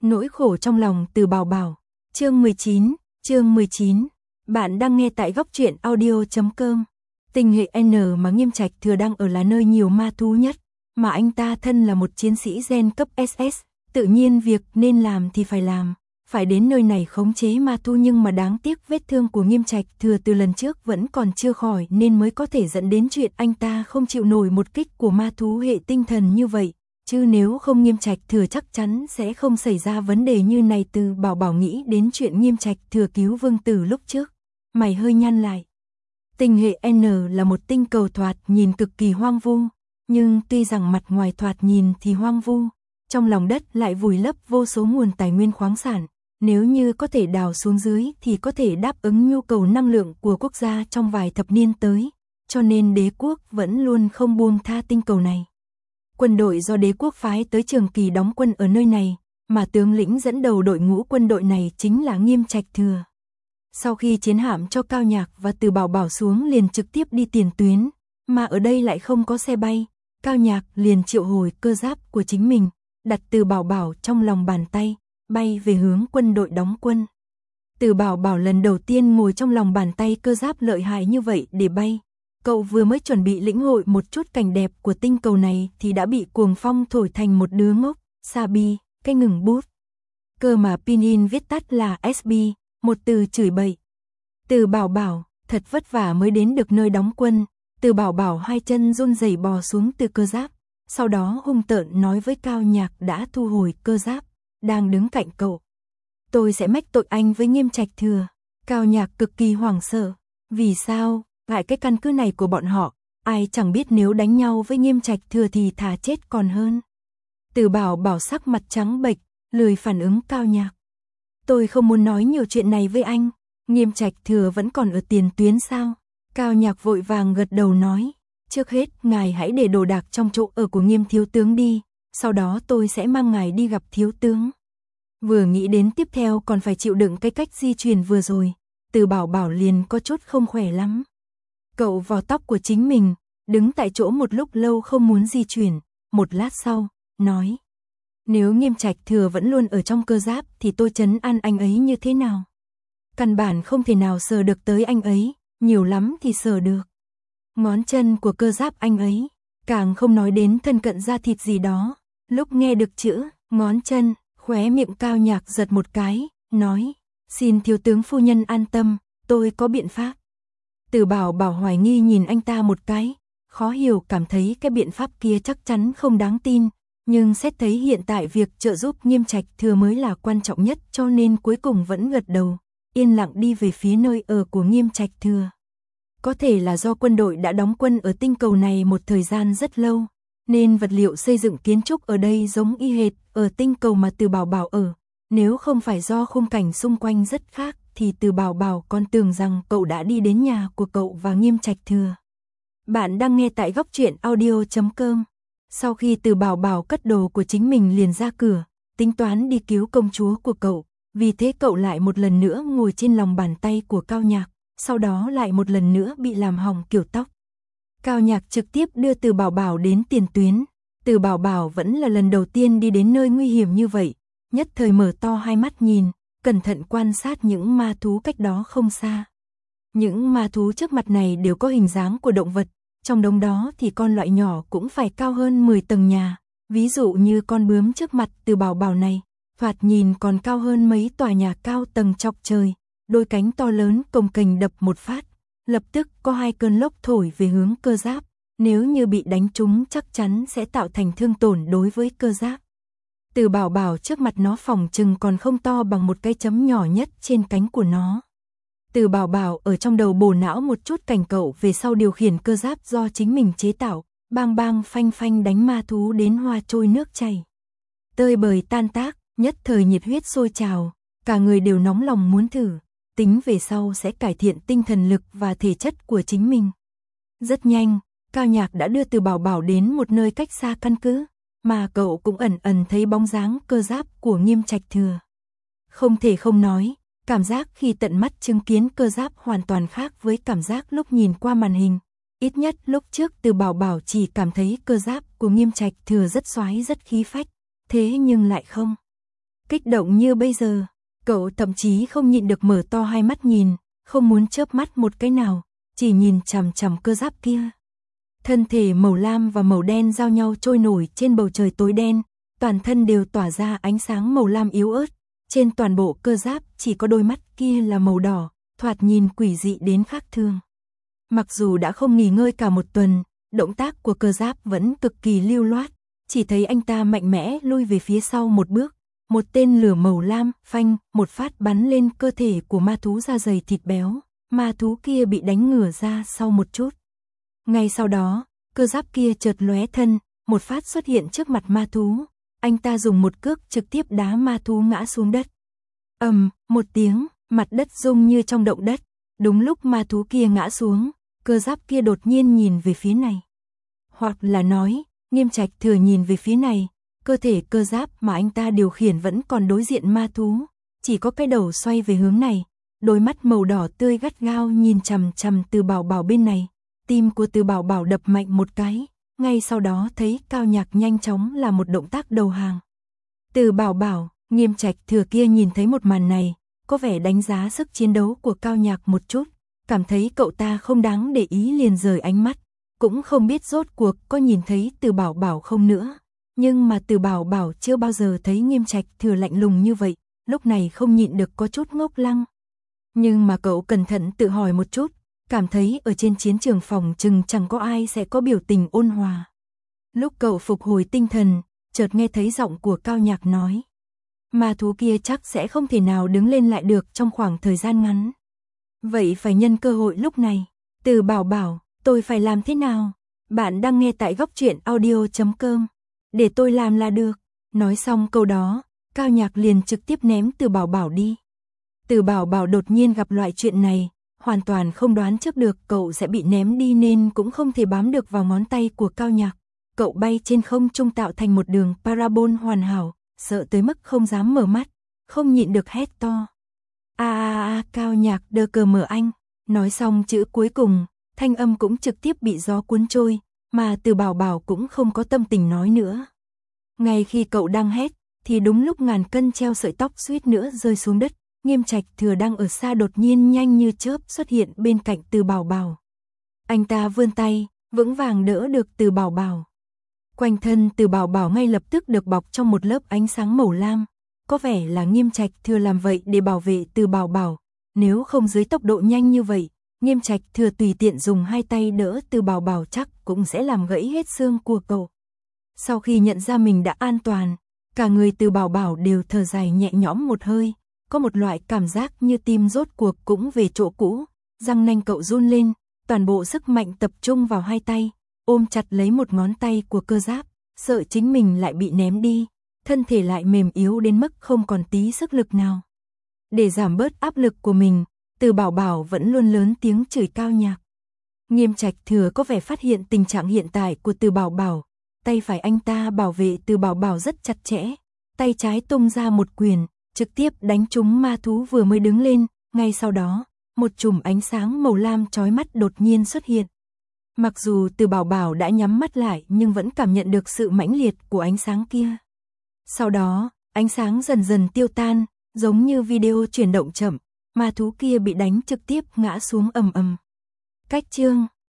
Nỗi khổ trong lòng Từ Bảo Bảo. Chương 19. Bạn đang nghe tại góc truyện audio.com. Tình hệ N mà Nghiêm Trạch Thừa đang ở là nơi nhiều ma thú nhất, mà anh ta thân là một chiến sĩ gen cấp SS, tự nhiên việc nên làm thì phải làm, phải đến nơi này khống chế ma thú, nhưng mà đáng tiếc vết thương của Nghiêm Trạch Thừa từ lần trước vẫn còn chưa khỏi nên mới có thể dẫn đến chuyện anh ta không chịu nổi một kích của ma thú hệ tinh thần như vậy. Chứ nếu không Nghiêm Trạch Thừa chắc chắn sẽ không xảy ra vấn đề như này. Từ Bảo Bảo nghĩ đến chuyện Nghiêm Trạch Thừa cứu Vương Tử lúc trước, mày hơi nhăn lại. Tinh hệ N là một tinh cầu thoạt nhìn cực kỳ hoang vu, nhưng tuy rằng mặt ngoài thoạt nhìn thì hoang vu, trong lòng đất lại vùi lấp vô số nguồn tài nguyên khoáng sản. Nếu như có thể đào xuống dưới thì có thể đáp ứng nhu cầu năng lượng của quốc gia trong vài thập niên tới, cho nên đế quốc vẫn luôn không buông tha tinh cầu này. Quân đội do đế quốc phái tới trường kỳ đóng quân ở nơi này, mà tướng lĩnh dẫn đầu đội ngũ quân đội này chính là Nghiêm Trạch Thừa. Sau khi chiến hạm cho Cao Nhạc và Từ Bảo Bảo xuống liền trực tiếp đi tiền tuyến, mà ở đây lại không có xe bay, Cao Nhạc liền triệu hồi cơ giáp của chính mình, đặt Từ Bảo Bảo trong lòng bàn tay, bay về hướng quân đội đóng quân. Từ Bảo Bảo lần đầu tiên ngồi trong lòng bàn tay cơ giáp lợi hại như vậy để bay. Cậu vừa mới chuẩn bị lĩnh hội một chút cảnh đẹp của tinh cầu này thì đã bị cuồng phong thổi thành một đứa ngốc. Sabi, cái ngừng bút. Cơ mà Pinin viết tắt là SB, một từ chửi bậy. Từ Bảo Bảo, thật vất vả mới đến được nơi đóng quân. Từ Bảo Bảo hai chân run rẩy bò xuống từ cơ giáp, sau đó hung tợn nói với Cao Nhạc đã thu hồi cơ giáp, đang đứng cạnh cậu. Tôi sẽ mách tội anh với Nghiêm Trạch Thừa. Cao Nhạc cực kỳ hoảng sợ. Vì sao? Ngại cái căn cứ này của bọn họ, ai chẳng biết nếu đánh nhau với Nghiêm Trạch Thừa thì thà chết còn hơn. Từ Bảo Bảo sắc mặt trắng bệch, lười phản ứng Cao Nhạc. Tôi không muốn nói nhiều chuyện này với anh. Nghiêm Trạch Thừa vẫn còn ở tiền tuyến sao? Cao Nhạc vội vàng gật đầu nói. Trước hết ngài hãy để đồ đạc trong chỗ ở của Nghiêm thiếu tướng đi, sau đó tôi sẽ mang ngài đi gặp thiếu tướng. Vừa nghĩ đến tiếp theo còn phải chịu đựng cái cách di chuyển vừa rồi, Từ Bảo Bảo liền có chút không khỏe lắm. Cậu vò tóc của chính mình, đứng tại chỗ một lúc lâu không muốn di chuyển, một lát sau, nói. Nếu Nghiêm Trạch Thừa vẫn luôn ở trong cơ giáp thì tôi trấn an anh ấy như thế nào? Căn bản không thể nào sờ được tới anh ấy, nhiều lắm thì sờ được ngón chân của cơ giáp anh ấy, càng không nói đến thân cận da thịt gì đó. Lúc nghe được chữ ngón chân, khóe miệng Cao Nhạc giật một cái, nói. Xin thiếu tướng phu nhân an tâm, tôi có biện pháp. Từ Bảo Bảo hoài nghi nhìn anh ta một cái, khó hiểu cảm thấy cái biện pháp kia chắc chắn không đáng tin, nhưng xét thấy hiện tại việc trợ giúp Nghiêm Trạch Thừa mới là quan trọng nhất cho nên cuối cùng vẫn gật đầu, yên lặng đi về phía nơi ở của Nghiêm Trạch Thừa. Có thể là do quân đội đã đóng quân ở tinh cầu này một thời gian rất lâu, nên vật liệu xây dựng kiến trúc ở đây giống y hệt ở tinh cầu mà Từ Bảo Bảo ở. Nếu không phải do khung cảnh xung quanh rất khác thì Từ Bảo Bảo còn tưởng rằng cậu đã đi đến nhà của cậu và Nghiêm Trạch Thừa. Bạn đang nghe tại góc truyện audio.com. Sau khi Từ Bảo Bảo cất đồ của chính mình liền ra cửa, tính toán đi cứu công chúa của cậu, vì thế cậu lại một lần nữa ngồi trên lòng bàn tay của Cao Nhạc, sau đó lại một lần nữa bị làm hỏng kiểu tóc. Cao Nhạc trực tiếp đưa Từ Bảo Bảo đến tiền tuyến. Từ Bảo Bảo vẫn là lần đầu tiên đi đến nơi nguy hiểm như vậy, nhất thời mở to hai mắt nhìn, cẩn thận quan sát những ma thú cách đó không xa. Những ma thú trước mặt này đều có hình dáng của động vật, trong đống đó thì con loại nhỏ cũng phải cao hơn 10 tầng nhà, ví dụ như con bướm trước mặt Từ Bảo Bảo này, thoạt nhìn còn cao hơn mấy tòa nhà cao tầng chọc trời, đôi cánh to lớn cồng kềnh đập một phát, lập tức có hai cơn lốc thổi về hướng cơ giáp, nếu như bị đánh trúng chắc chắn sẽ tạo thành thương tổn đối với cơ giáp. Từ Bảo Bảo trước mặt nó phòng chừng còn không to bằng một cái chấm nhỏ nhất trên cánh của nó. Từ Bảo Bảo ở trong đầu bổ não một chút cảnh cậu về sau điều khiển cơ giáp do chính mình chế tạo, bang bang phanh phanh đánh ma thú đến hoa trôi nước chảy. Tơi bời tan tác, nhất thời nhiệt huyết sôi trào, cả người đều nóng lòng muốn thử, tính về sau sẽ cải thiện tinh thần lực và thể chất của chính mình. Rất nhanh, Cao Nhạc đã đưa Từ Bảo Bảo đến một nơi cách xa căn cứ, mà cậu cũng ẩn ẩn thấy bóng dáng cơ giáp của Nghiêm Trạch Thừa. Không thể không nói, cảm giác khi tận mắt chứng kiến cơ giáp hoàn toàn khác với cảm giác lúc nhìn qua màn hình. Ít nhất lúc trước Từ Bảo Bảo chỉ cảm thấy cơ giáp của Nghiêm Trạch Thừa rất xoái rất khí phách, thế nhưng lại không. Kích động như bây giờ, cậu thậm chí không nhịn được mở to hai mắt nhìn, không muốn chớp mắt một cái nào, chỉ nhìn chằm chằm cơ giáp kia. Thân thể màu lam và màu đen giao nhau trôi nổi trên bầu trời tối đen, toàn thân đều tỏa ra ánh sáng màu lam yếu ớt, trên toàn bộ cơ giáp chỉ có đôi mắt kia là màu đỏ, thoạt nhìn quỷ dị đến khác thường. Mặc dù đã không nghỉ ngơi cả một tuần, động tác của cơ giáp vẫn cực kỳ lưu loát, chỉ thấy anh ta mạnh mẽ lui về phía sau một bước, một tên lửa màu lam phanh một phát bắn lên cơ thể của ma thú da dày thịt béo, ma thú kia bị đánh ngửa ra sau một chút. Ngay sau đó, cơ giáp kia chợt lóe thân, một phát xuất hiện trước mặt ma thú, anh ta dùng một cước trực tiếp đá ma thú ngã xuống đất. Một tiếng, mặt đất rung như trong động đất, đúng lúc ma thú kia ngã xuống, cơ giáp kia đột nhiên nhìn về phía này. Hoặc là nói, Nghiêm Trạch Thừa nhìn về phía này, cơ thể cơ giáp mà anh ta điều khiển vẫn còn đối diện ma thú, chỉ có cái đầu xoay về hướng này, đôi mắt màu đỏ tươi gắt gao nhìn chằm chằm Từ Bảo Bảo bên này. Tim của Từ Bảo Bảo đập mạnh một cái, ngay sau đó thấy Cao Nhạc nhanh chóng là một động tác đầu hàng. Từ Bảo Bảo, Nghiêm Trạch Thừa kia nhìn thấy một màn này, có vẻ đánh giá sức chiến đấu của Cao Nhạc một chút, cảm thấy cậu ta không đáng để ý liền rời ánh mắt, cũng không biết rốt cuộc có nhìn thấy Từ Bảo Bảo không nữa. Nhưng mà Từ Bảo Bảo chưa bao giờ thấy Nghiêm Trạch Thừa lạnh lùng như vậy, lúc này không nhịn được có chút ngốc lăng. Nhưng mà cậu cẩn thận tự hỏi một chút, cảm thấy ở trên chiến trường phòng chừng chẳng có ai sẽ có biểu tình ôn hòa. Lúc cậu phục hồi tinh thần, chợt nghe thấy giọng của Cao Nhạc nói. Ma thú kia chắc sẽ không thể nào đứng lên lại được trong khoảng thời gian ngắn. Vậy phải nhân cơ hội lúc này. Từ Bảo Bảo, tôi phải làm thế nào? Bạn đang nghe tại góc truyện audio.com. Để tôi làm là được. Nói xong câu đó, Cao Nhạc liền trực tiếp ném Từ Bảo Bảo đi. Từ Bảo Bảo đột nhiên gặp loại chuyện này, hoàn toàn không đoán trước được cậu sẽ bị ném đi nên cũng không thể bám được vào ngón tay của Cao Nhạc. Cậu bay trên không trung tạo thành một đường parabol hoàn hảo, sợ tới mức không dám mở mắt, không nhịn được hét to. Cao Nhạc đơ cờ mở anh. Nói xong chữ cuối cùng, thanh âm cũng trực tiếp bị gió cuốn trôi, mà Từ Bảo Bảo cũng không có tâm tình nói nữa. Ngay khi cậu đang hét, thì đúng lúc ngàn cân treo sợi tóc suýt nữa rơi xuống đất, Nghiêm Trạch Thừa đang ở xa đột nhiên nhanh như chớp xuất hiện bên cạnh Từ Bảo Bảo. Anh ta vươn tay, vững vàng đỡ được Từ Bảo Bảo. Quanh thân Từ Bảo Bảo ngay lập tức được bọc trong một lớp ánh sáng màu lam, có vẻ là Nghiêm Trạch Thừa làm vậy để bảo vệ Từ Bảo Bảo, nếu không dưới tốc độ nhanh như vậy, Nghiêm Trạch Thừa tùy tiện dùng hai tay đỡ Từ Bảo Bảo chắc cũng sẽ làm gãy hết xương của cậu. Sau khi nhận ra mình đã an toàn, cả người Từ Bảo Bảo đều thở dài nhẹ nhõm một hơi, có một loại cảm giác như tim rốt cuộc cũng về chỗ cũ, răng nanh cậu run lên, toàn bộ sức mạnh tập trung vào hai tay, ôm chặt lấy một ngón tay của cơ giáp, sợ chính mình lại bị ném đi, thân thể lại mềm yếu đến mức không còn tí sức lực nào. Để giảm bớt áp lực của mình, Từ Bảo Bảo vẫn luôn lớn tiếng chửi Cao Nhạc. Nghiêm Trạch Thừa có vẻ phát hiện tình trạng hiện tại của Từ Bảo Bảo, tay phải anh ta bảo vệ Từ Bảo Bảo rất chặt chẽ, tay trái tung ra một quyền, trực tiếp đánh trúng ma thú vừa mới đứng lên, ngay sau đó, một chùm ánh sáng màu lam chói mắt đột nhiên xuất hiện. Mặc dù Từ Bảo Bảo đã nhắm mắt lại nhưng vẫn cảm nhận được sự mãnh liệt của ánh sáng kia. Sau đó, ánh sáng dần dần tiêu tan, giống như video chuyển động chậm, ma thú kia bị đánh trực tiếp ngã xuống ầm ầm. Cách chương